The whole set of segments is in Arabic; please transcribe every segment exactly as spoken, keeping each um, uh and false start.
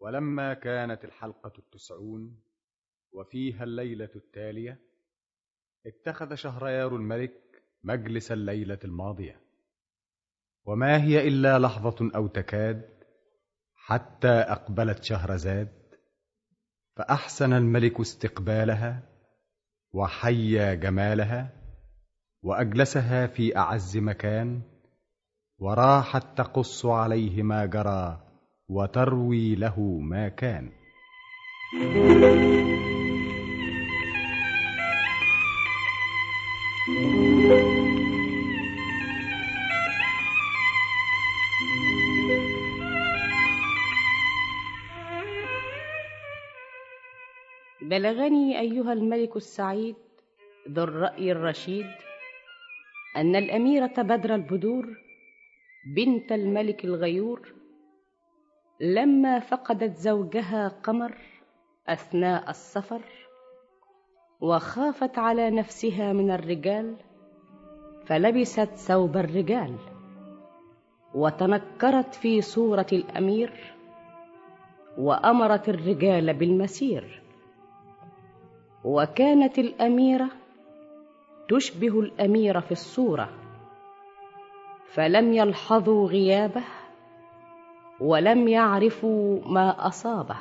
ولما كانت الحلقة التسعون وفيها الليلة التالية، اتخذ شهريار الملك مجلس الليلة الماضية، وما هي إلا لحظة أو تكاد حتى أقبلت شهرزاد، فأحسن الملك استقبالها وحيا جمالها وأجلسها في أعز مكان، وراحت تقص عليه ما جرى وتروي له ما كان. بلغني أيها الملك السعيد ذو الرأي الرشيد أن الأميرة بدر البدور بنت الملك الغيور لما فقدت زوجها قمر أثناء السفر، وخافت على نفسها من الرجال، فلبست ثوب الرجال وتنكرت في صورة الأمير، وأمرت الرجال بالمسير. وكانت الأميرة تشبه الأمير في الصورة، فلم يلحظوا غيابه ولم يعرفوا ما أصابه.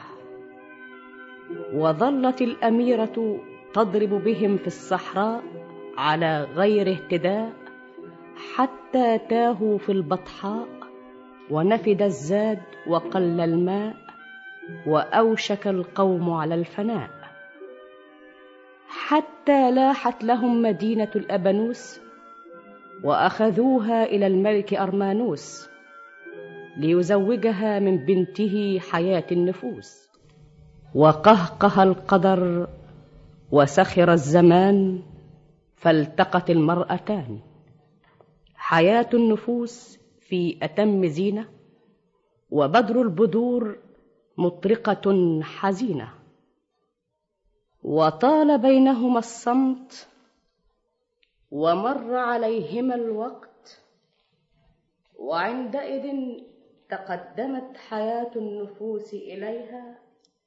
وظلت الأميرة تضرب بهم في الصحراء على غير اهتداء حتى تاهوا في البطحاء، ونفد الزاد وقل الماء، وأوشك القوم على الفناء، حتى لاحت لهم مدينة الأبنوس، وأخذوها إلى الملك أرمانوس ليزوجها من بنته حياة النفوس. وقهقه القدر وسخر الزمان، فالتقت المرأتان، حياة النفوس في أتم زينة، وبدر البدور مطرقة حزينة. وطال بينهما الصمت، ومر عليهما الوقت، وعندئذ تقدمت حياة النفوس إليها،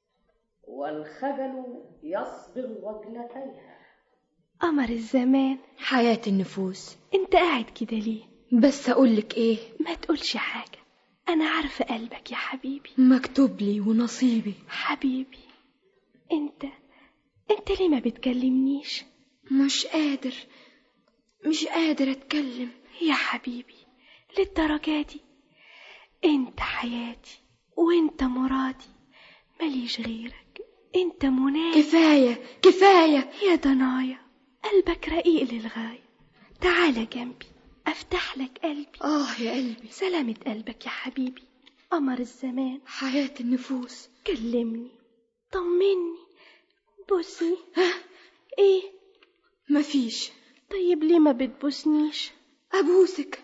والخجل يصبغ وجنتيها. قمر الزمان، حياة النفوس، انت قاعد كده ليه؟ بس أقولك ايه؟ ما تقولش حاجة، أنا عارفة قلبك يا حبيبي، مكتوب لي ونصيبي. حبيبي انت انت ليه ما بتكلمنيش؟ مش قادر مش قادر أتكلم يا حبيبي، للدرجة دي؟ انت حياتي وانت مرادي، ماليش غيرك، انت منادي. كفاية كفاية يا ضنايا، قلبك رقيق للغاية، تعالى جنبي افتح لك قلبي. اه يا قلبي، سلامة قلبك يا حبيبي. قمر الزمان، حياة النفوس، كلمني، طمني، بوسني. ايه؟ مفيش. طيب ليه ما بتبوسنيش؟ أبوسك.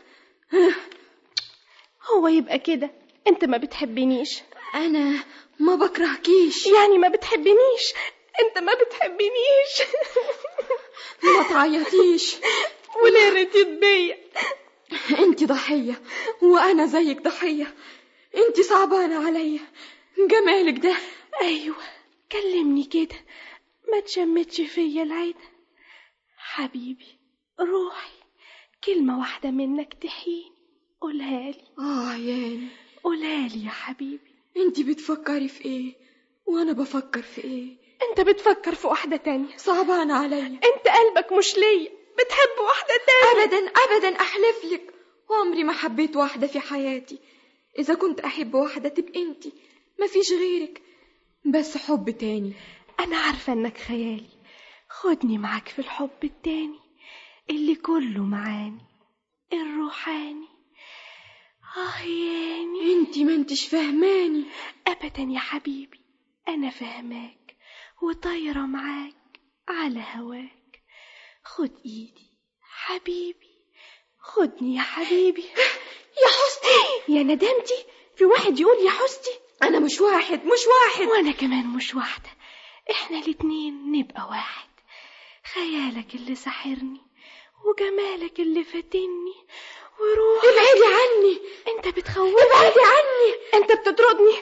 هو يبقى كده انت ما بتحبنيش؟ أنا ما بكرهكيش. يعني ما بتحبنيش؟ انت ما بتحبنيش. ما تعيطيش. وليه رضيت بيا؟ انت ضحية وانا زيك ضحية، انت صعبانة عليا، جمالك ده. ايوه كلمني كده، ما تشمتش فيا العيدة. حبيبي روحي، كلمة واحدة منك تحيني، قولها لي. اه عياني، قولها لي يا حبيبي. انت بتفكري في ايه وانا بفكر في ايه؟ انت بتفكر في واحدة تانية. صعبانة عليا. انت قلبك مش ليا، بتحب واحدة تانية. ابدا ابدا، احلف لك وعمري ما حبيت واحدة في حياتي. اذا كنت احب واحدة تبقى انت، مفيش غيرك، بس حب تاني. انا عارفة انك خيالي، خدني معاك في الحب التاني اللي كله معاني، الروحاني. اه ياني، انت ما انتش فهماني. ابدا يا حبيبي، انا فهماك وطايرة معاك على هواك. خد ايدي حبيبي، خدني يا حبيبي. يا حستي، يا ندمتي، في واحد يقول يا حستي؟ انا مش واحد مش واحد وانا كمان مش واحدة، احنا الاتنين نبقى واحد. خيالك اللي ساحرني وجمالك اللي فاتني وروحي. ابعدي عني، انت بتخوفني. ابعدي عني، انت بتطردني،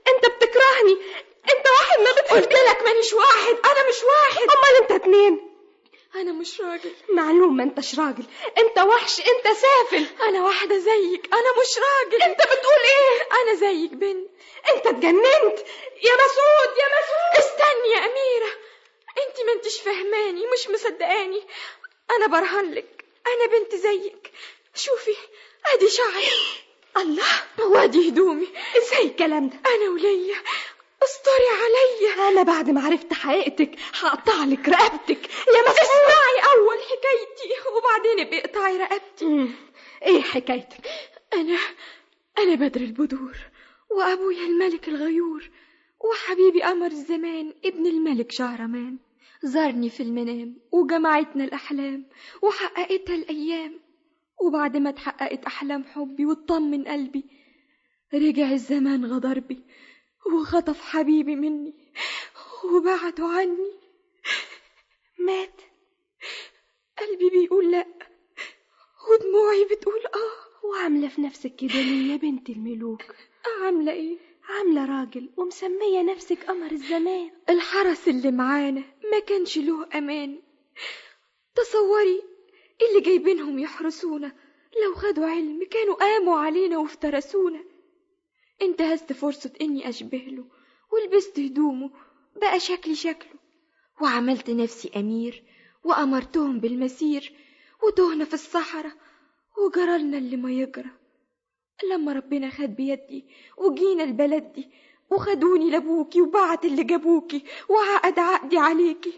انت بتكرهني، انت واحد ما بتحبني. قلت لك مانيش واحد، انا مش واحد. امال انت اتنين. انا مش راجل. معلوم ما انتش راجل، انت وحش، انت سافل. انا واحدة زيك، انا مش راجل. انت بتقول ايه؟ انا زيك بنت. انت اتجننت يا مسعود، يا مسعود. استني يا اميرة، انت ما انتش فهماني، مش مصدقاني. انا برهنلك انا بنت زيك. شوفي ادي شعري، الله، وادي هدومي. ازاي الكلام ده؟ انا وليا، استري عليا. انا بعد ما عرفت حقيقتك هقطع لك رقبتك يا مسعود. اسمعي اول حكايتي وبعدين ابقي اقطعي رقبتي. مم. ايه حكايتك؟ انا انا بدر البدور، وابويا الملك الغيور، وحبيبي قمر الزمان ابن الملك شهرمان. زارني في المنام وجمعتنا الأحلام وحققتها الأيام. وبعد ما اتحققت أحلام حبي واطمن قلبي، رجع الزمان غدر بي وخطف حبيبي مني وبعده عني. مات؟ قلبي بيقول لأ ودموعي بتقول آه. وعاملة في نفسك كده ليه يا بنت الملوك؟ عاملة إيه؟ عاملة راجل ومسمية نفسك قمر الزمان. الحرس اللي معانا ما كانش له أمان. تصوري اللي جايبينهم يحرسونا لو خدوا علم كانوا قاموا علينا وافترسونا. انتهزت فرصة اني اشبه له ولبست هدومه، بقى شكلي شكله، وعملت نفسي امير وامرتهم بالمسير، وتهنا في الصحراء وجرالنا اللي ما يجرى. لما ربنا خد بيدي وجينا البلد دي وخدوني لابوكي وبعت اللي جابوكي وعقد عقدي عليكي.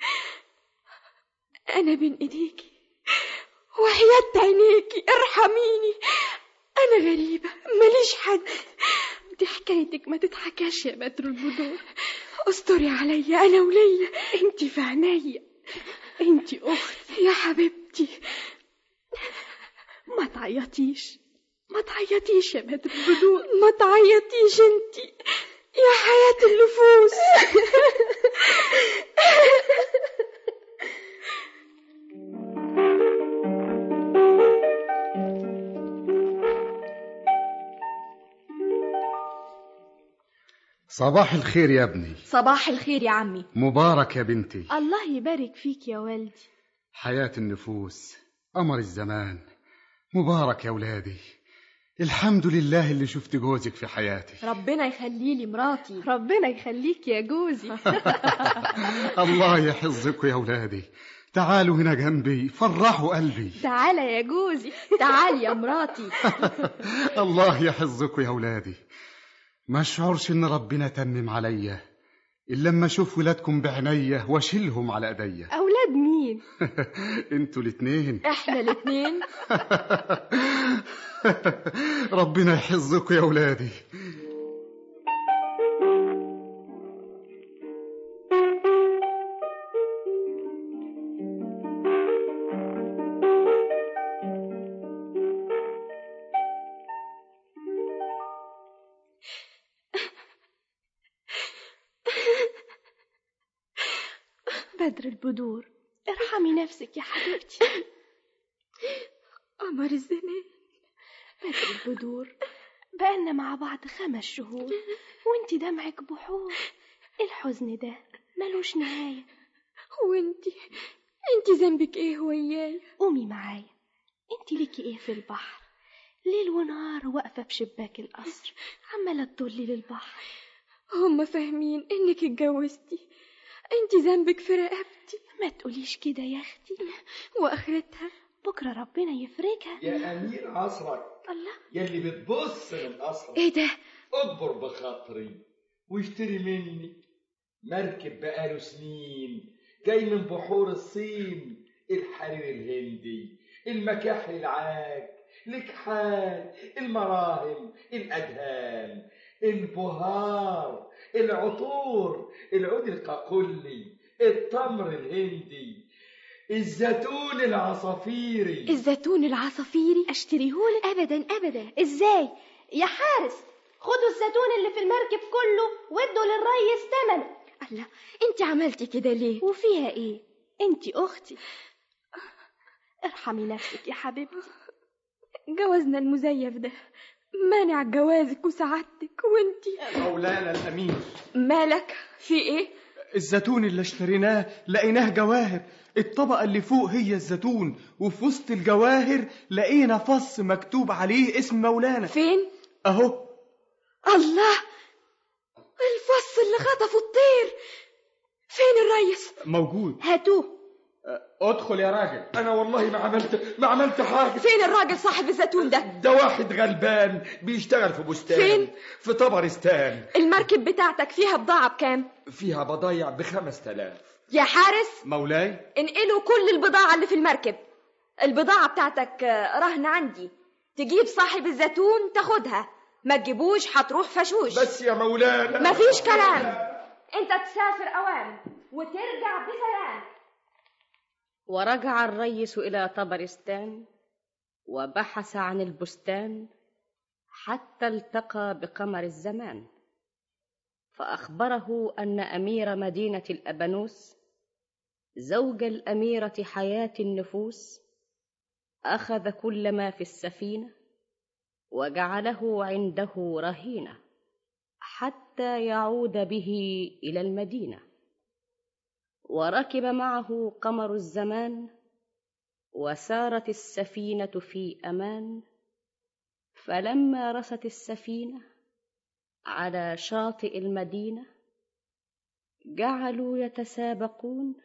انا بين ايديكي وحياة عينيكي ارحميني، انا غريبة ماليش حد. دي حكايتك ما تتحكاش يا بدر البدور. استري عليا انا وليا. انتي في عينيا، انتي اختي يا حبيبتي. ما تعيطيش، ما تعيطيش يا بدر البدور، ما تعيطيش انتي يا حياة النفوس. صباح الخير يا ابني. صباح الخير يا عمي. مبارك يا بنتي. الله يبارك فيك يا والدي. حياة النفوس، قمر الزمان، مبارك يا ولادي. الحمد لله اللي شفت جوزك في حياتي. ربنا يخلي لي مراتي. ربنا يخليك يا جوزي. الله يحفظكوا يا ولادي. تعالوا هنا جنبي، فرحوا قلبي. تعالى يا جوزي. تعال يا مراتي. الله يحفظكوا يا ولادي. ما اشعرش ان ربنا تمم عليا الا لما اشوف ولادكم بعينيا واشيلهم على ايديا. اولاد مين؟ انتوا الاثنين. احنا الاثنين. ربنا يحفظكوا يا ولادي. بدر البدور، ارحمي نفسك يا حبيبتي. قمر الزمان. بدر البدور، بقالنا مع بعض خمس شهور وانتي دمعك بحور. الحزن ده ملوش نهاية. وانتي انتي ذنبك ايه وياي؟ قومي معايا، انتي ليكي ايه في البحر؟ ليل ونهار واقفة بشباك القصر عمالة تطلي للبحر. هم فاهمين انك اتجوزتي، انتي ذنبك في رقبتي. ما تقوليش كده يا اختي، واخرتها بكرة ربنا يفرجها. يا امير عصرك. الله، يلي بتبص من قصرك. ايه ده؟ اكبر بخاطري واشتري مني مركب بقاله سنين جاي من بحور الصين، الحرير الهندي، المكاحل العاج، الكحال، المراهم، الادهان، البهار، العطور، العود القاقلي، التمر الهندي، الزيتون العصافيري. الزيتون العصافيري اشتريهولك؟ ابدا ابدا. ازاي يا حارس؟ خدوا الزيتون اللي في المركب كله وادوا للريس ثمنه. الله، انت عملتي كده ليه؟ وفيها ايه؟ انت اختي، ارحمي نفسك يا حبيبتي. جوازنا المزيف ده مانع جوازك وسعادتك، وانتي مولانا الأمير. مالك؟ في ايه؟ الزيتون اللي اشتريناه لقيناه جواهر، الطبقة اللي فوق هي الزيتون، وفي وسط الجواهر لقينا فص مكتوب عليه اسم مولانا. فين؟ اهو. الله، الفص اللي خطفه الطير. فين الريس؟ موجود. هاتوه. ادخل يا راجل. انا والله ما عملت ما عملت حاجه. فين الراجل صاحب الزيتون ده؟ ده واحد غلبان بيشتغل في بستان. فين؟ في طبرستان. المركب بتاعتك فيها بضاعة بكام؟ فيها بضايع بخمس تلاف. يا حارس، مولاي، انقلوا كل البضاعة اللي في المركب. البضاعة بتاعتك رهن عندي، تجيب صاحب الزيتون تاخدها، ما تجيبوش هتروح فشوش. بس يا مولانا مفيش كلام، انت تسافر اوام وترجع بسلام. ورجع الريس إلى طبرستان وبحث عن البستان حتى التقى بقمر الزمان، فأخبره أن أمير مدينة الأبانوس زوج الأميرة حياة النفوس أخذ كل ما في السفينة وجعله عنده رهينة حتى يعود به إلى المدينة. وركب معه قمر الزمان وسارت السفينة في أمان، فلما رست السفينة على شاطئ المدينة جعلوا يتسابقون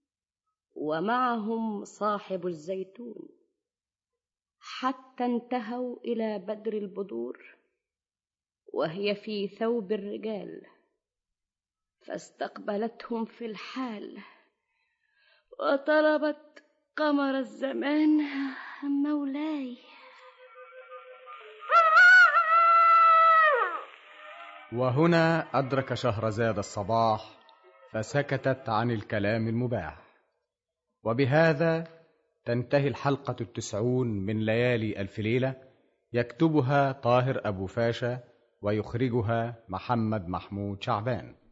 ومعهم صاحب الزيتون، حتى انتهوا إلى بدر البدور وهي في ثوب الرجال، فاستقبلتهم في الحال وطلبت قمر الزمان: مولاي. وهنا أدرك شهرزاد الصباح فسكتت عن الكلام المباح. وبهذا تنتهي الحلقة التسعون من ليالي ألف ليلة، يكتبها طاهر أبو فاشا ويخرجها محمد محمود شعبان.